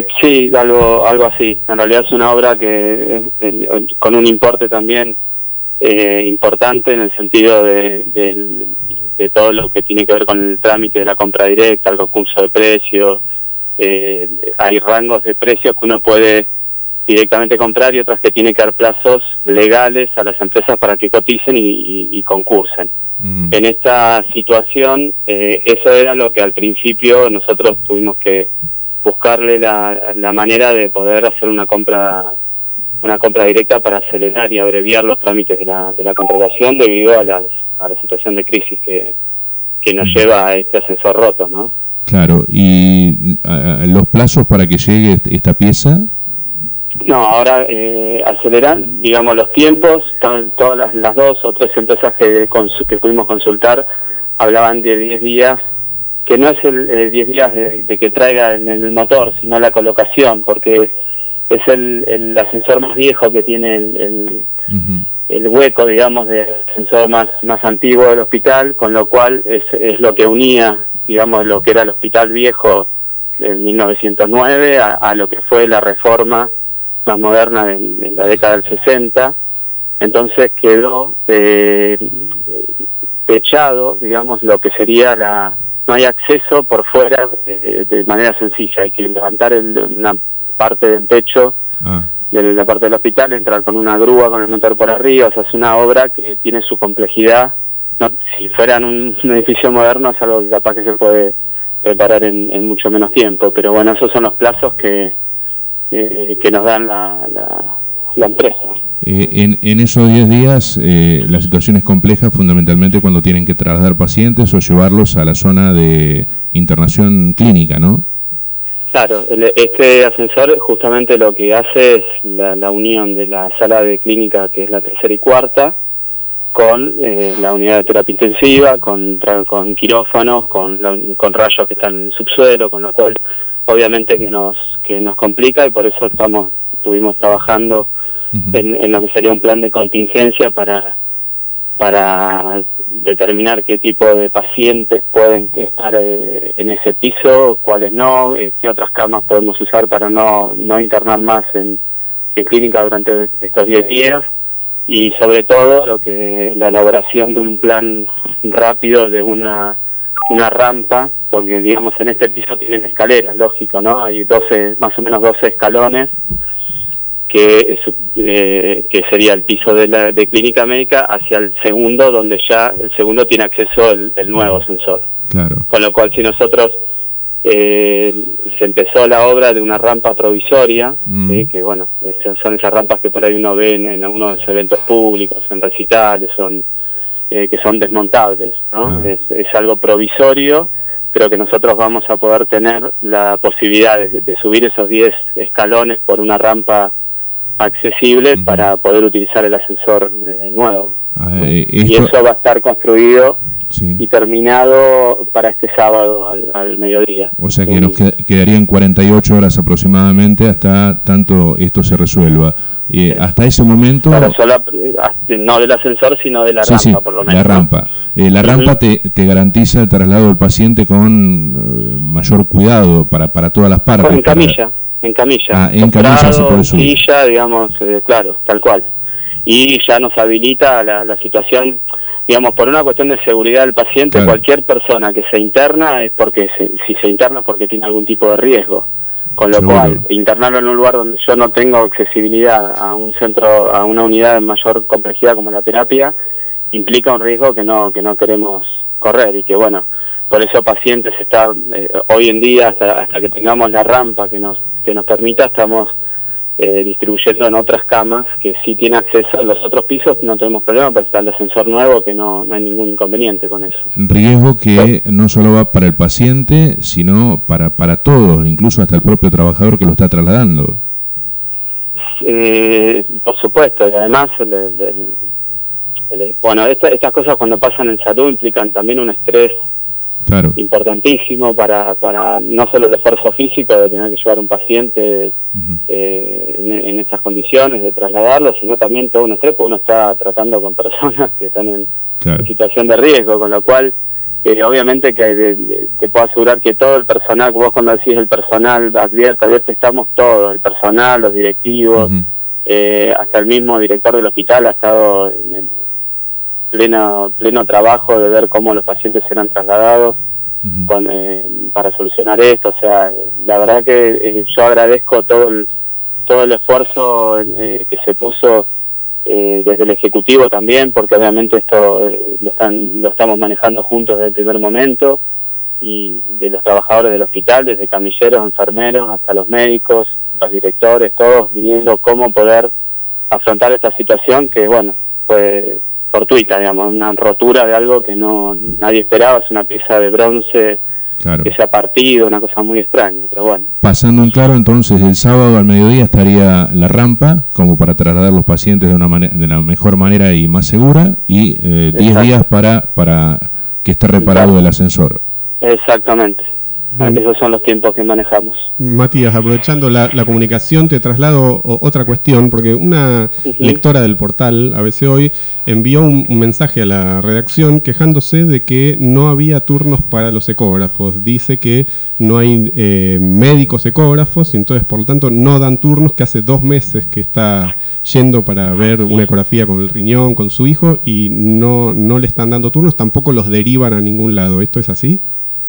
Sí, algo así. En realidad es una obra que con un importe también importante en el sentido de todo lo que tiene que ver con el trámite de la compra directa, el concurso de precios. Hay rangos de precios que uno puede directamente comprar y otras que tiene que dar plazos legales a las empresas para que coticen y concursen. En esta situación, eso era lo que al principio nosotros tuvimos que buscarle la manera de poder hacer una compra directa para acelerar y abreviar los trámites de la contratación debido a la situación de crisis que nos lleva a este ascensor roto, ¿no? Claro, ¿y los plazos para que llegue esta pieza? No, ahora aceleran, digamos, los tiempos. Todas las 2 o 3 empresas que pudimos consultar hablaban de 10 días, que no es el 10 días de que traiga en el motor, sino la colocación, porque es el ascensor más viejo que tiene el hueco, digamos, del ascensor más antiguo del hospital, con lo cual es lo que unía, digamos, lo que era el hospital viejo de 1909 a lo que fue la reforma más moderna de la década del 60. Entonces quedó techado, digamos, lo que sería no hay acceso por fuera de manera sencilla, hay que levantar una parte del techo de la parte del hospital, entrar con una grúa con el motor por arriba. O sea, es una obra que tiene su complejidad. No, si fuera en un edificio moderno es algo que capaz que se puede preparar en mucho menos tiempo, pero bueno, esos son los plazos que nos dan la empresa. En esos 10 días la situación es compleja fundamentalmente cuando tienen que trasladar pacientes o llevarlos a la zona de internación clínica, ¿no? Claro, este ascensor justamente lo que hace es la unión de la sala de clínica, que es la 3ª y 4ª, con la unidad de terapia intensiva, con quirófanos, con rayos que están en el subsuelo, con lo cual obviamente que nos complica, y por eso estuvimos trabajando en lo que sería un plan de contingencia para determinar qué tipo de pacientes pueden estar en ese piso, cuáles no, qué otras camas podemos usar para no internar más en clínica durante estos 10 días, y sobre todo la elaboración de un plan rápido de una rampa, porque digamos en este piso tienen escaleras, lógico, ¿no? Hay más o menos 12 escalones, que sería el piso de clínica médica hacia el segundo, donde ya el segundo tiene acceso el nuevo ascensor. Claro. Con lo cual, si nosotros se empezó la obra de una rampa provisoria, ¿sí? Que bueno, son esas rampas que por ahí uno ve en algunos eventos públicos, en recitales, que son desmontables, ¿no? Es algo provisorio. Creo que nosotros vamos a poder tener la posibilidad de subir esos 10 escalones por una rampa accesible para poder utilizar el ascensor nuevo. Y eso va a estar construido y terminado para este sábado al mediodía. O sea que nos quedarían 48 horas aproximadamente hasta tanto esto se resuelva. Hasta ese momento... no del ascensor, sino de la rampa, por lo menos. La rampa. La rampa te garantiza el traslado del paciente con mayor cuidado para todas las partes. En camilla. En camilla. En camilla se puede subir. Silla, digamos, claro, tal cual. Y ya nos habilita la situación, digamos, por una cuestión de seguridad del paciente. Claro. Cualquier persona que se interna es porque, si se interna es porque tiene algún tipo de riesgo. Con lo cual, internarlo en un lugar donde yo no tengo accesibilidad a un centro, a una unidad de mayor complejidad como la terapia, implica un riesgo que no queremos correr, y que bueno, por eso pacientes hoy en día, hasta que tengamos la rampa que nos permita, estamos distribuyendo en otras camas que sí tienen acceso. A los otros pisos no tenemos problema, pero está el ascensor nuevo, que no hay ningún inconveniente con eso. Riesgo que no solo va para el paciente, sino para todos, incluso hasta el propio trabajador que lo está trasladando. Por supuesto, y además bueno, estas cosas cuando pasan en salud implican también un estrés importantísimo para no solo el esfuerzo físico de tener que llevar un paciente en esas condiciones, de trasladarlo, sino también todo un estrés, porque uno está tratando con personas que están en situación de riesgo, con lo cual Obviamente que te puedo asegurar que todo el personal, vos cuando decís el personal, abierto, estamos todos, el personal, los directivos, hasta el mismo director del hospital ha estado en pleno trabajo de ver cómo los pacientes eran trasladados para solucionar esto. O sea, la verdad que yo agradezco todo el esfuerzo que se puso desde el Ejecutivo también, porque obviamente esto lo estamos manejando juntos desde el primer momento, y de los trabajadores del hospital, desde camilleros, enfermeros, hasta los médicos, los directores, todos viendo cómo poder afrontar esta situación que, bueno, fue fortuita, digamos, una rotura de algo que nadie esperaba. Es una pieza de bronce, claro, que se ha partido, una cosa muy extraña, pero bueno. Pasando en claro, entonces, el sábado al mediodía estaría la rampa, como para trasladar los pacientes de la mejor manera y más segura, y 10 días para que esté reparado el ascensor. Exactamente. Esos son los tiempos que manejamos. Matías, aprovechando la comunicación, te traslado otra cuestión, porque una lectora del portal ABC Hoy envió un mensaje a la redacción quejándose de que no había turnos para los ecógrafos. Dice que no hay médicos ecógrafos y entonces, por lo tanto, no dan turnos, que hace 2 meses que está yendo para ver una ecografía con el riñón, con su hijo, y no le están dando turnos, tampoco los derivan a ningún lado. ¿Esto es así?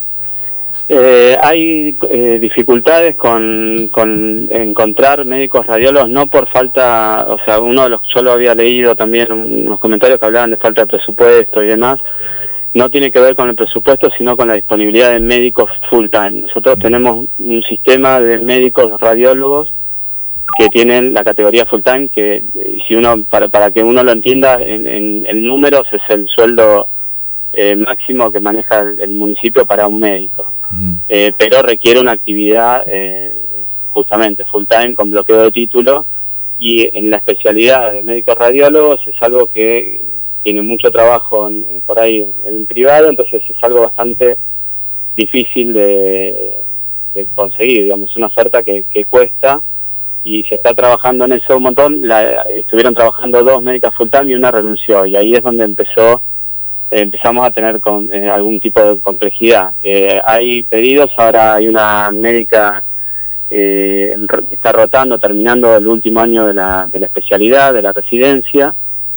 Hay dificultades con encontrar médicos radiólogos, no por falta, o sea, yo lo había leído también, unos comentarios que hablaban de falta de presupuesto y demás. No tiene que ver con el presupuesto, sino con la disponibilidad de médicos full time. Nosotros tenemos un sistema de médicos radiólogos que tienen la categoría full time, que si para que uno lo entienda en números, es el sueldo máximo que maneja el municipio para un médico. Pero requiere una actividad justamente full time, con bloqueo de título, y en la especialidad de médicos radiólogos es algo que tiene mucho trabajo por ahí en privado, entonces es algo bastante difícil de conseguir, digamos, una oferta que cuesta, y se está trabajando en eso un montón. Estuvieron trabajando 2 médicas full time y una renunció, y ahí es donde empezamos a tener algún tipo de complejidad. Hay pedidos, ahora hay una médica que está rotando, terminando el último año de la especialidad, de la residencia,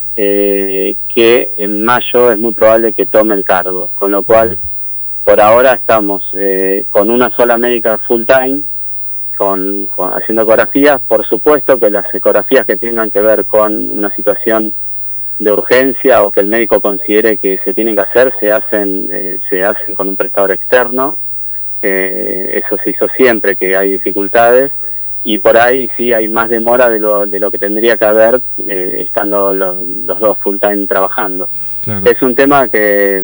que en mayo es muy probable que tome el cargo, con lo cual por ahora estamos con una sola médica full time, haciendo ecografías. Por supuesto que las ecografías que tengan que ver con una situación de urgencia o que el médico considere que se tienen que hacer, se hacen con un prestador externo. Eso se hizo siempre que hay dificultades, y por ahí sí hay más demora de lo que tendría que haber estando los 2 full time trabajando. Claro. Es un tema que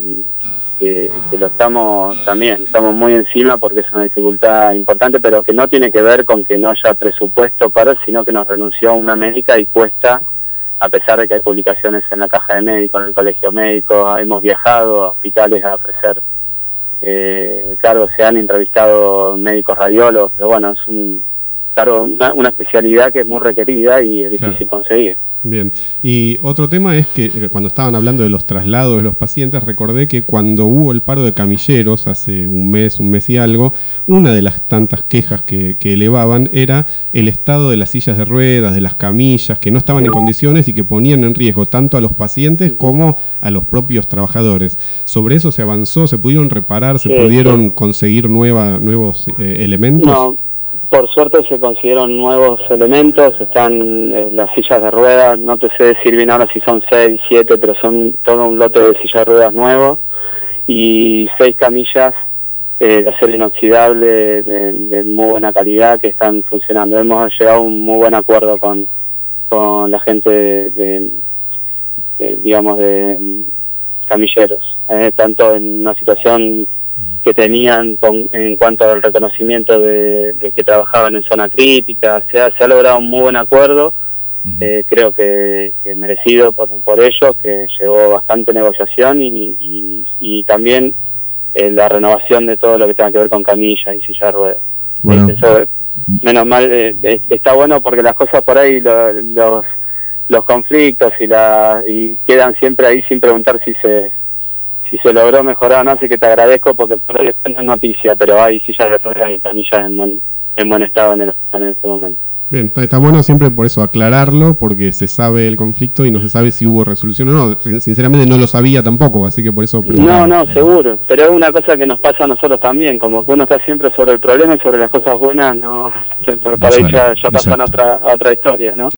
lo estamos muy encima, porque es una dificultad importante, pero que no tiene que ver con que no haya presupuesto sino que nos renunció una médica y cuesta, a pesar de que hay publicaciones en la caja de médicos, en el colegio médico. Hemos viajado a hospitales a ofrecer cargos, se han entrevistado médicos radiólogos, pero bueno, es una especialidad que es muy requerida y es difícil conseguir. Bien, y otro tema es que cuando estaban hablando de los traslados de los pacientes, recordé que cuando hubo el paro de camilleros hace un mes y algo, una de las tantas quejas que elevaban era el estado de las sillas de ruedas, de las camillas, que no estaban en condiciones y que ponían en riesgo tanto a los pacientes como a los propios trabajadores. Sobre eso se avanzó, se pudieron reparar, se pudieron conseguir nuevos elementos. No. Por suerte se consiguieron nuevos elementos, están las sillas de ruedas, no te sé decir bien ahora si son 6, 7, pero son todo un lote de sillas de ruedas nuevos, y 6 camillas de acero inoxidable de muy buena calidad que están funcionando. Hemos llegado a un muy buen acuerdo con la gente de camilleros, tanto en una situación que tenían en cuanto al reconocimiento de que trabajaban en zona crítica. Se ha logrado un muy buen acuerdo, creo que merecido por ellos, que llevó bastante negociación, y también la renovación de todo lo que tenga que ver con camillas y silla de ruedas. Bueno. Eso, menos mal, está bueno, porque las cosas por ahí, los conflictos y quedan siempre ahí sin preguntar si si se logró mejorar o no, así que te agradezco porque por ahí no es noticia, pero hay sillas de ruedas y camillas en buen estado en el hospital en este momento. Bien, está bueno siempre por eso aclararlo, porque se sabe el conflicto y no se sabe si hubo resolución o no. Sinceramente no lo sabía tampoco, así que por eso preguntaba. No, seguro, pero es una cosa que nos pasa a nosotros también, como que uno está siempre sobre el problema y sobre las cosas buenas, no, para ahí ya pasan a otra historia, ¿no?